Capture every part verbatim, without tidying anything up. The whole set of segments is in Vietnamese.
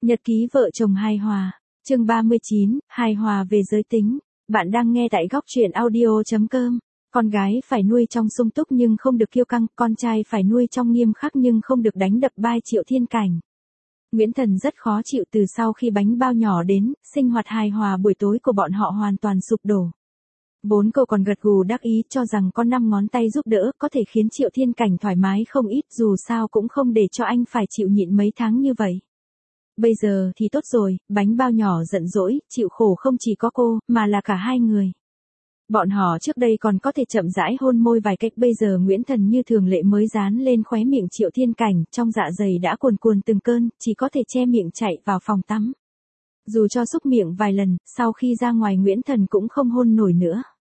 Nhật ký vợ chồng hài hòa, chương ba mươi chín, hài hòa về giới tính. Bạn đang nghe tại góc truyện audio chấm com. Con gái phải nuôi trong sung túc nhưng không được kiêu căng, con trai phải nuôi trong nghiêm khắc nhưng không được đánh đập bai Triệu Thiên Cảnh. Nguyễn Thần rất khó chịu từ sau khi bánh bao nhỏ đến, sinh hoạt hài hòa buổi tối của bọn họ hoàn toàn sụp đổ. Bốn cô còn gật gù đắc ý cho rằng có năm ngón tay giúp đỡ có thể khiến Triệu Thiên Cảnh thoải mái không ít, dù sao cũng không để cho anh phải chịu nhịn mấy tháng như vậy. Bây giờ thì tốt rồi, bánh bao nhỏ giận dỗi, chịu khổ không chỉ có cô, mà là cả hai người. Bọn họ trước đây còn có thể chậm rãi hôn môi vài cách, bây giờ Nguyễn Thần như thường lệ mới dán lên khóe miệng Triệu Thiên Cảnh, trong dạ dày đã cuồn cuồn từng cơn, chỉ có thể che miệng chạy vào phòng tắm. Dù cho xúc miệng vài lần, sau khi ra ngoài Nguyễn Thần cũng không hôn nổi nữa.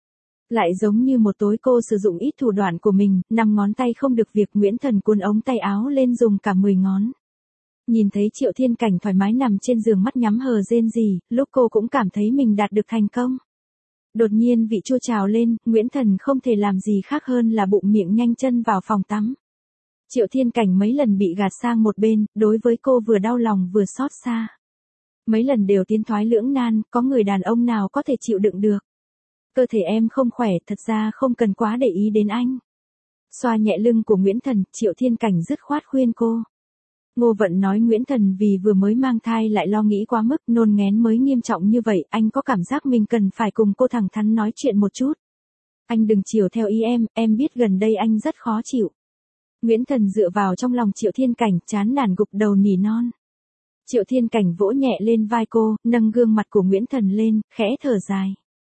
Lại giống như một tối cô sử dụng ít thủ đoạn của mình, năm ngón tay không được việc, Nguyễn Thần cuốn ống tay áo lên dùng cả mười ngón. Nhìn thấy Triệu Thiên Cảnh thoải mái nằm trên giường mắt nhắm hờ rên rỉ, lúc cô cũng cảm thấy mình đạt được thành công. Đột nhiên vị chua trào lên, Nguyễn Thần không thể làm gì khác hơn là bụng miệng nhanh chân vào phòng tắm. Triệu Thiên Cảnh mấy lần bị gạt sang một bên, đối với cô vừa đau lòng vừa xót xa. Mấy lần đều tiến thoái lưỡng nan, có người đàn ông nào có thể chịu đựng được. Cơ thể em không khỏe, thật ra không cần quá để ý đến anh. Xoa nhẹ lưng của Nguyễn Thần, Triệu Thiên Cảnh dứt khoát khuyên cô. Ngô Vận nói Nguyễn Thần vì vừa mới mang thai lại lo nghĩ quá mức, nôn nghén mới nghiêm trọng như vậy, anh có cảm giác mình cần phải cùng cô thẳng thắn nói chuyện một chút. Anh đừng chiều theo ý em, em biết gần đây anh rất khó chịu. Nguyễn Thần dựa vào trong lòng Triệu Thiên Cảnh, chán nản gục đầu nỉ non. Triệu Thiên Cảnh vỗ nhẹ lên vai cô, nâng gương mặt của Nguyễn Thần lên, khẽ thở dài.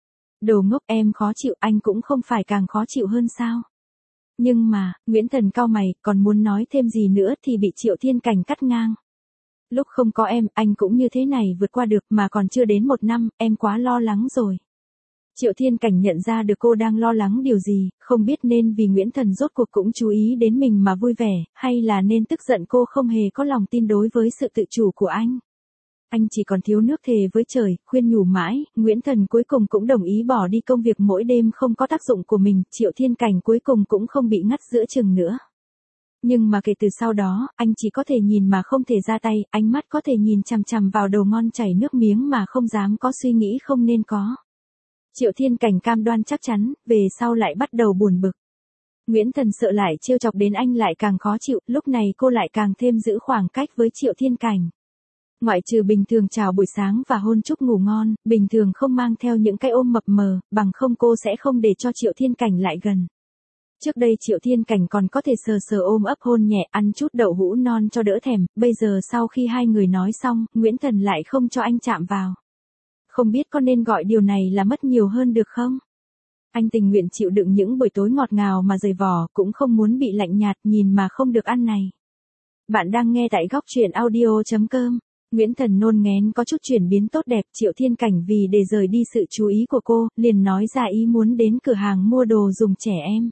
Đồ ngốc, em khó chịu, anh cũng không phải càng khó chịu hơn sao? Nhưng mà, Nguyễn Thần cau mày, còn muốn nói thêm gì nữa thì bị Triệu Thiên Cảnh cắt ngang. Lúc không có em, anh cũng như thế này vượt qua được, mà còn chưa đến một năm, em quá lo lắng rồi. Triệu Thiên Cảnh nhận ra được cô đang lo lắng điều gì, không biết nên vì Nguyễn Thần rốt cuộc cũng chú ý đến mình mà vui vẻ, hay là nên tức giận cô không hề có lòng tin đối với sự tự chủ của anh. Anh chỉ còn thiếu nước thề với trời, khuyên nhủ mãi, Nguyễn Thần cuối cùng cũng đồng ý bỏ đi công việc mỗi đêm không có tác dụng của mình, Triệu Thiên Cảnh cuối cùng cũng không bị ngắt giữa chừng nữa. Nhưng mà kể từ sau đó, anh chỉ có thể nhìn mà không thể ra tay, ánh mắt có thể nhìn chằm chằm vào đầu ngon chảy nước miếng mà không dám có suy nghĩ không nên có. Triệu Thiên Cảnh cam đoan chắc chắn, về sau lại bắt đầu buồn bực. Nguyễn Thần sợ lại trêu chọc đến anh lại càng khó chịu, lúc này cô lại càng thêm giữ khoảng cách với Triệu Thiên Cảnh. Ngoại trừ bình thường chào buổi sáng và hôn chúc ngủ ngon, bình thường không mang theo những cái ôm mập mờ, bằng không cô sẽ không để cho Triệu Thiên Cảnh lại gần. Trước đây Triệu Thiên Cảnh còn có thể sờ sờ ôm ấp hôn nhẹ, ăn chút đậu hũ non cho đỡ thèm, bây giờ sau khi hai người nói xong, Nguyễn Thần lại không cho anh chạm vào. Không biết có nên gọi điều này là mất nhiều hơn được không? Anh tình nguyện chịu đựng những buổi tối ngọt ngào mà dày vò, cũng không muốn bị lạnh nhạt nhìn mà không được ăn này. Bạn đang nghe tại góc truyện audio chấm com. Nguyễn Thần nôn nghén có chút chuyển biến tốt đẹp, Triệu Thiên Cảnh vì để rời đi sự chú ý của cô, liền nói ra ý muốn đến cửa hàng mua đồ dùng trẻ em.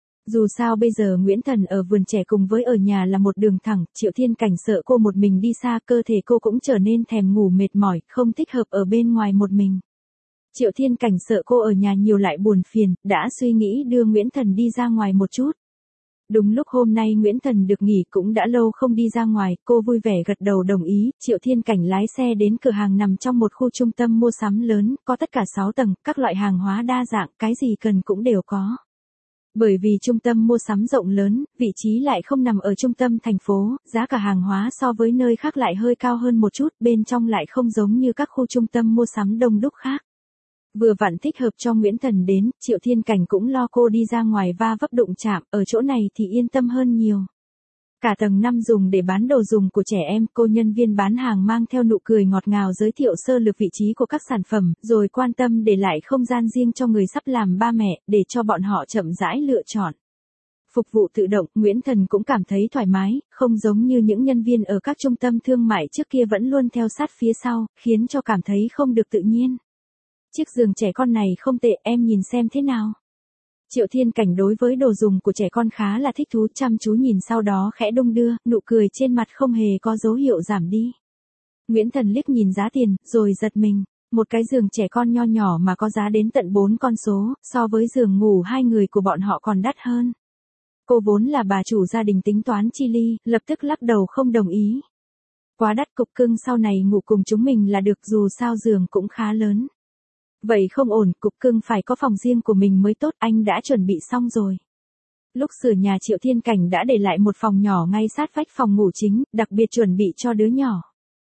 Dù sao bây giờ Nguyễn Thần ở vườn trẻ cùng với ở nhà là một đường thẳng, Triệu Thiên Cảnh sợ cô một mình đi xa, cơ thể cô cũng trở nên thèm ngủ mệt mỏi, không thích hợp ở bên ngoài một mình. Triệu Thiên Cảnh sợ cô ở nhà nhiều lại buồn phiền, đã suy nghĩ đưa Nguyễn Thần đi ra ngoài một chút. Đúng lúc hôm nay Nguyễn Thần được nghỉ, cũng đã lâu không đi ra ngoài, cô vui vẻ gật đầu đồng ý, Triệu Thiên Cảnh lái xe đến cửa hàng nằm trong một khu trung tâm mua sắm lớn, có tất cả sáu tầng, các loại hàng hóa đa dạng, cái gì cần cũng đều có. Bởi vì trung tâm mua sắm rộng lớn, vị trí lại không nằm ở trung tâm thành phố, giá cả hàng hóa so với nơi khác lại hơi cao hơn một chút, bên trong lại không giống như các khu trung tâm mua sắm đông đúc khác. Vừa vặn thích hợp cho Nguyễn Thần đến, Triệu Thiên Cảnh cũng lo cô đi ra ngoài va vấp đụng chạm, ở chỗ này thì yên tâm hơn nhiều. Cả tầng năm dùng để bán đồ dùng của trẻ em, cô nhân viên bán hàng mang theo nụ cười ngọt ngào giới thiệu sơ lược vị trí của các sản phẩm, rồi quan tâm để lại không gian riêng cho người sắp làm ba mẹ, để cho bọn họ chậm rãi lựa chọn. Phục vụ tự động, Nguyễn Thần cũng cảm thấy thoải mái, không giống như những nhân viên ở các trung tâm thương mại trước kia vẫn luôn theo sát phía sau, khiến cho cảm thấy không được tự nhiên. Chiếc giường trẻ con này không tệ, em nhìn xem thế nào. Triệu Thiên Cảnh đối với đồ dùng của trẻ con khá là thích thú, chăm chú nhìn sau đó khẽ đung đưa, nụ cười trên mặt không hề có dấu hiệu giảm đi. Nguyễn Thần liếc nhìn giá tiền, rồi giật mình, một cái giường trẻ con nho nhỏ mà có giá đến tận bốn con số, so với giường ngủ hai người của bọn họ còn đắt hơn. Cô vốn là bà chủ gia đình tính toán chi ly, lập tức lắc đầu không đồng ý. Quá đắt, cục cưng sau này ngủ cùng chúng mình là được, dù sao giường cũng khá lớn. Vậy không ổn, cục cưng phải có phòng riêng của mình mới tốt, anh đã chuẩn bị xong rồi. Lúc sửa nhà Triệu Thiên Cảnh đã để lại một phòng nhỏ ngay sát vách phòng ngủ chính, đặc biệt chuẩn bị cho đứa nhỏ.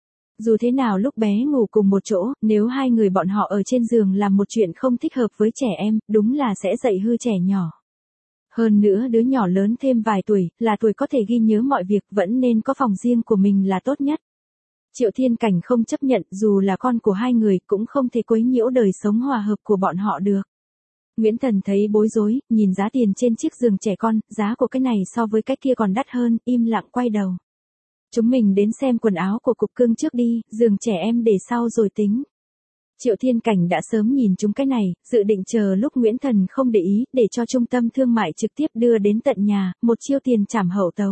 Dù thế nào lúc bé ngủ cùng một chỗ, nếu hai người bọn họ ở trên giường làm một chuyện không thích hợp với trẻ em, đúng là sẽ dạy hư trẻ nhỏ. Hơn nữa đứa nhỏ lớn thêm vài tuổi, là tuổi có thể ghi nhớ mọi việc, vẫn nên có phòng riêng của mình là tốt nhất. Triệu Thiên Cảnh không chấp nhận, dù là con của hai người cũng không thể quấy nhiễu đời sống hòa hợp của bọn họ được. Nguyễn Thần thấy bối rối, nhìn giá tiền trên chiếc giường trẻ con, giá của cái này so với cái kia còn đắt hơn, im lặng quay đầu. Chúng mình đến xem quần áo của cục cưng trước đi, giường trẻ em để sau rồi tính. Triệu Thiên Cảnh đã sớm nhìn chúng cái này, dự định chờ lúc Nguyễn Thần không để ý, để cho trung tâm thương mại trực tiếp đưa đến tận nhà, một chiêu tiền trảm hậu tấu.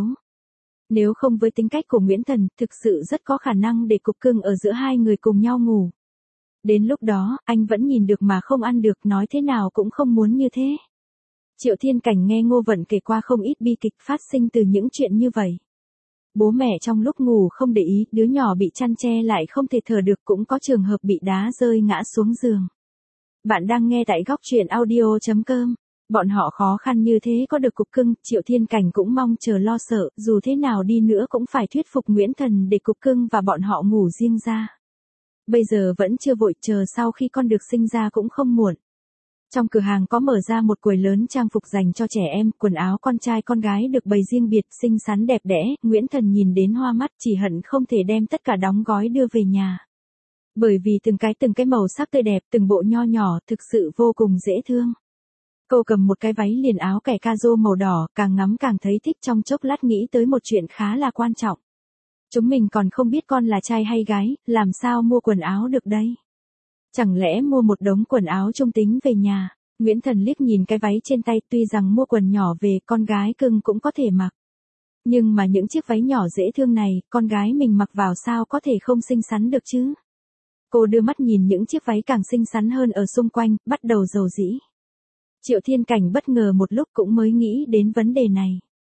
Nếu không với tính cách của Nguyễn Thần, thực sự rất có khả năng để cục cưng ở giữa hai người cùng nhau ngủ. Đến lúc đó, anh vẫn nhìn được mà không ăn được, nói thế nào cũng không muốn như thế. Triệu Thiên Cảnh nghe Ngô Vận kể qua không ít bi kịch phát sinh từ những chuyện như vậy. Bố mẹ trong lúc ngủ không để ý, đứa nhỏ bị chăn che lại không thể thở được, cũng có trường hợp bị đá rơi ngã xuống giường. Bạn đang nghe tại góc truyện audio chấm com. Bọn họ khó khăn như thế có được cục cưng, Triệu Thiên Cảnh cũng mong chờ lo sợ, dù thế nào đi nữa cũng phải thuyết phục Nguyễn Thần để cục cưng và bọn họ ngủ riêng ra. Bây giờ vẫn chưa vội, chờ sau khi con được sinh ra cũng không muộn. Trong cửa hàng có mở ra một quầy lớn trang phục dành cho trẻ em, quần áo con trai con gái được bày riêng biệt, xinh xắn đẹp đẽ, Nguyễn Thần nhìn đến hoa mắt, chỉ hận không thể đem tất cả đóng gói đưa về nhà. Bởi vì từng cái từng cái màu sắc tươi đẹp, từng bộ nho nhỏ, thực sự vô cùng dễ thương. Cô cầm một cái váy liền áo kẻ ca rô màu đỏ, càng ngắm càng thấy thích, trong chốc lát nghĩ tới một chuyện khá là quan trọng. Chúng mình còn không biết con là trai hay gái, làm sao mua quần áo được đây? Chẳng lẽ mua một đống quần áo trung tính về nhà? Nguyễn Thần liếc nhìn cái váy trên tay, tuy rằng mua quần nhỏ về, con gái cưng cũng có thể mặc. Nhưng mà những chiếc váy nhỏ dễ thương này, con gái mình mặc vào sao có thể không xinh xắn được chứ? Cô đưa mắt nhìn những chiếc váy càng xinh xắn hơn ở xung quanh, bắt đầu rầu rĩ. Triệu Thiên Cảnh bất ngờ một lúc cũng mới nghĩ đến vấn đề này.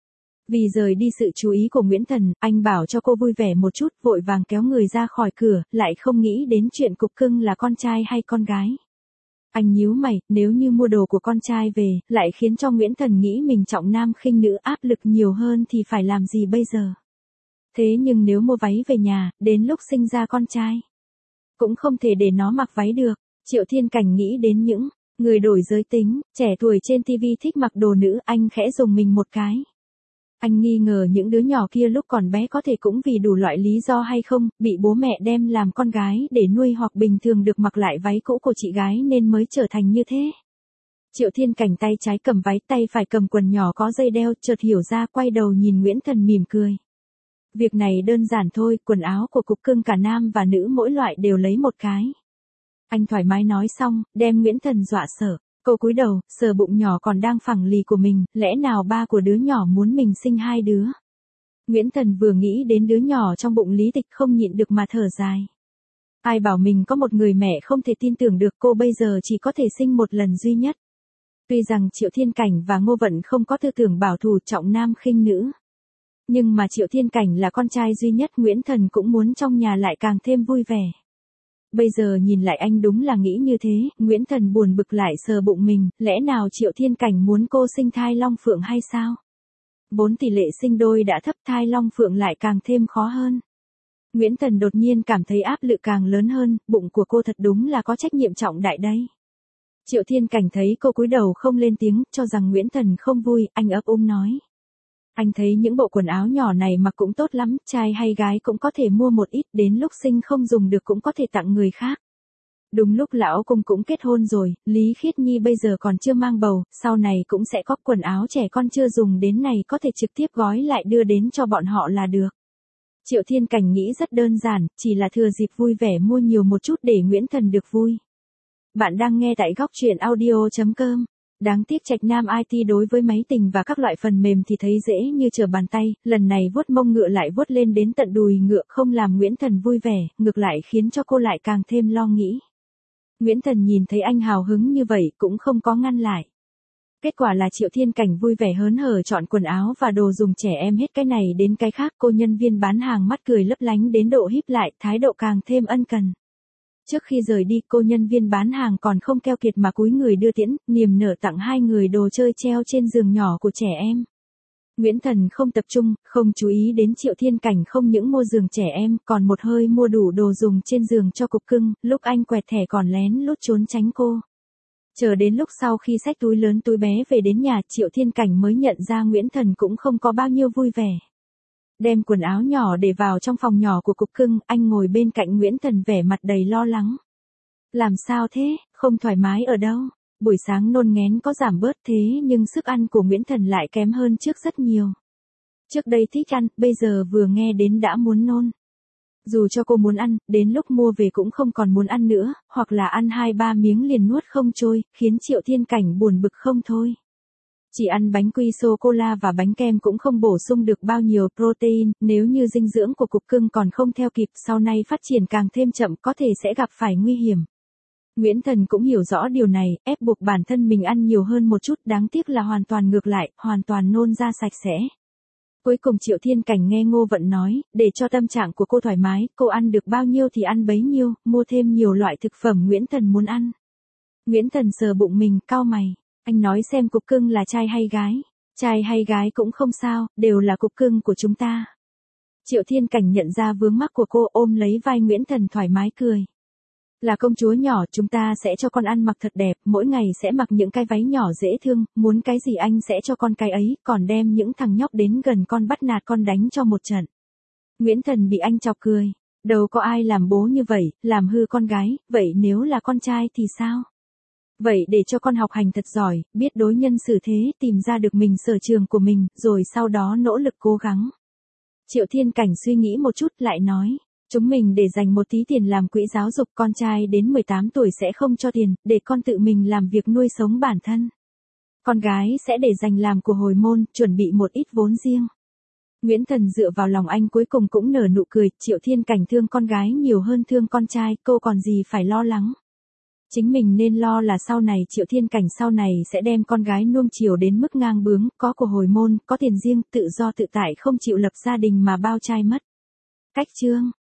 Vì rời đi sự chú ý của Nguyễn Thần, anh bảo cho cô vui vẻ một chút, vội vàng kéo người ra khỏi cửa, lại không nghĩ đến chuyện cục cưng là con trai hay con gái. Anh nhíu mày, nếu như mua đồ của con trai về, lại khiến cho Nguyễn Thần nghĩ mình trọng nam khinh nữ, áp lực nhiều hơn thì phải làm gì bây giờ? Thế nhưng nếu mua váy về nhà, đến lúc sinh ra con trai, cũng không thể để nó mặc váy được. Triệu Thiên Cảnh nghĩ đến những người đổi giới tính, trẻ tuổi trên ti vi thích mặc đồ nữ, anh khẽ dùng mình một cái. Anh nghi ngờ những đứa nhỏ kia lúc còn bé có thể cũng vì đủ loại lý do hay không, bị bố mẹ đem làm con gái để nuôi hoặc bình thường được mặc lại váy cũ của chị gái nên mới trở thành như thế. Triệu Thiên Cảnh tay trái cầm váy, tay phải cầm quần nhỏ có dây đeo, chợt hiểu ra, quay đầu nhìn Nguyễn Thần mỉm cười. Việc này đơn giản thôi, quần áo của cục cưng cả nam và nữ mỗi loại đều lấy một cái. Anh thoải mái nói xong, đem Nguyễn Thần dọa sợ. Cô cúi đầu, sờ bụng nhỏ còn đang phẳng lì của mình, lẽ nào ba của đứa nhỏ muốn mình sinh hai đứa? Nguyễn Thần vừa nghĩ đến đứa nhỏ trong bụng Lý Tịch không nhịn được mà thở dài. Ai bảo mình có một người mẹ không thể tin tưởng được, cô bây giờ chỉ có thể sinh một lần duy nhất. Tuy rằng Triệu Thiên Cảnh và Ngô Vận không có tư tưởng bảo thủ trọng nam khinh nữ. Nhưng mà Triệu Thiên Cảnh là con trai duy nhất, Nguyễn Thần cũng muốn trong nhà lại càng thêm vui vẻ. Bây giờ nhìn lại anh đúng là nghĩ như thế, Nguyễn Thần buồn bực lại sờ bụng mình, lẽ nào Triệu Thiên Cảnh muốn cô sinh thai long phượng hay sao? Vốn tỷ lệ sinh đôi đã thấp, thai long phượng lại càng thêm khó hơn. Nguyễn Thần đột nhiên cảm thấy áp lực càng lớn hơn, bụng của cô thật đúng là có trách nhiệm trọng đại đây. Triệu Thiên Cảnh thấy cô cúi đầu không lên tiếng, cho rằng Nguyễn Thần không vui, anh ấp úng nói. Anh thấy những bộ quần áo nhỏ này mặc cũng tốt lắm, trai hay gái cũng có thể mua một ít, đến lúc sinh không dùng được cũng có thể tặng người khác. Đúng lúc lão công cũng kết hôn rồi, Lý Khiết Nhi bây giờ còn chưa mang bầu, sau này cũng sẽ có quần áo trẻ con chưa dùng đến này có thể trực tiếp gói lại đưa đến cho bọn họ là được. Triệu Thiên Cảnh nghĩ rất đơn giản, chỉ là thừa dịp vui vẻ mua nhiều một chút để Nguyễn Thần được vui. Bạn đang nghe tại góc truyện audio chấm com. Đáng tiếc Trạch Nam i tê đối với máy tính và các loại phần mềm thì thấy dễ như trở bàn tay, lần này vuốt mông ngựa lại vuốt lên đến tận đùi ngựa, không làm Nguyễn Thần vui vẻ, ngược lại khiến cho cô lại càng thêm lo nghĩ. Nguyễn Thần nhìn thấy anh hào hứng như vậy cũng không có ngăn lại. Kết quả là Triệu Thiên Cảnh vui vẻ hớn hở chọn quần áo và đồ dùng trẻ em hết cái này đến cái khác. Cô nhân viên bán hàng mắt cười lấp lánh đến độ híp lại, thái độ càng thêm ân cần. Trước khi rời đi, cô nhân viên bán hàng còn không keo kiệt mà cúi người đưa tiễn, niềm nở tặng hai người đồ chơi treo trên giường nhỏ của trẻ em. Nguyễn Thần không tập trung, không chú ý đến Triệu Thiên Cảnh không những mua giường trẻ em, còn một hơi mua đủ đồ dùng trên giường cho cục cưng, lúc anh quẹt thẻ còn lén lút trốn tránh cô. Chờ đến lúc sau khi xách túi lớn túi bé về đến nhà, Triệu Thiên Cảnh mới nhận ra Nguyễn Thần cũng không có bao nhiêu vui vẻ. Đem quần áo nhỏ để vào trong phòng nhỏ của cục cưng, anh ngồi bên cạnh Nguyễn Thần vẻ mặt đầy lo lắng. Làm sao thế, không thoải mái ở đâu? Buổi sáng nôn nghén có giảm bớt thế nhưng sức ăn của Nguyễn Thần lại kém hơn trước rất nhiều. Trước đây thích ăn, bây giờ vừa nghe đến đã muốn nôn. Dù cho cô muốn ăn, đến lúc mua về cũng không còn muốn ăn nữa, hoặc là ăn hai ba miếng liền nuốt không trôi, khiến Triệu Thiên Cảnh buồn bực không thôi. Chỉ ăn bánh quy sô-cô-la và bánh kem cũng không bổ sung được bao nhiêu protein, nếu như dinh dưỡng của cục cưng còn không theo kịp, sau này phát triển càng thêm chậm có thể sẽ gặp phải nguy hiểm. Nguyễn Thần cũng hiểu rõ điều này, ép buộc bản thân mình ăn nhiều hơn một chút, đáng tiếc là hoàn toàn ngược lại, hoàn toàn nôn ra sạch sẽ. Cuối cùng Triệu Thiên Cảnh nghe Ngô Vận nói, để cho tâm trạng của cô thoải mái, cô ăn được bao nhiêu thì ăn bấy nhiêu, mua thêm nhiều loại thực phẩm Nguyễn Thần muốn ăn. Nguyễn Thần sờ bụng mình, cau mày, anh nói xem cục cưng là trai hay gái? Trai hay gái cũng không sao, đều là cục cưng của chúng ta. Triệu Thiên Cảnh nhận ra vướng mắc của cô, ôm lấy vai Nguyễn Thần thoải mái cười. Là công chúa nhỏ, chúng ta sẽ cho con ăn mặc thật đẹp, mỗi ngày sẽ mặc những cái váy nhỏ dễ thương, muốn cái gì anh sẽ cho con cái ấy, còn đem những thằng nhóc đến gần con bắt nạt con đánh cho một trận. Nguyễn Thần bị anh chọc cười, đâu có ai làm bố như vậy, làm hư con gái, vậy nếu là con trai thì sao? Vậy để cho con học hành thật giỏi, biết đối nhân xử thế, tìm ra được mình sở trường của mình, rồi sau đó nỗ lực cố gắng. Triệu Thiên Cảnh suy nghĩ một chút lại nói. Chúng mình để dành một tí tiền làm quỹ giáo dục, con trai đến mười tám tuổi sẽ không cho tiền, để con tự mình làm việc nuôi sống bản thân. Con gái sẽ để dành làm của hồi môn, chuẩn bị một ít vốn riêng. Nguyễn Thần dựa vào lòng anh cuối cùng cũng nở nụ cười, Triệu Thiên Cảnh thương con gái nhiều hơn thương con trai, cô còn gì phải lo lắng. Chính mình nên lo là sau này Triệu Thiên Cảnh sau này sẽ đem con gái nuông chiều đến mức ngang bướng, có của hồi môn, có tiền riêng, tự do tự tại không chịu lập gia đình mà bao trai mất. Cách chương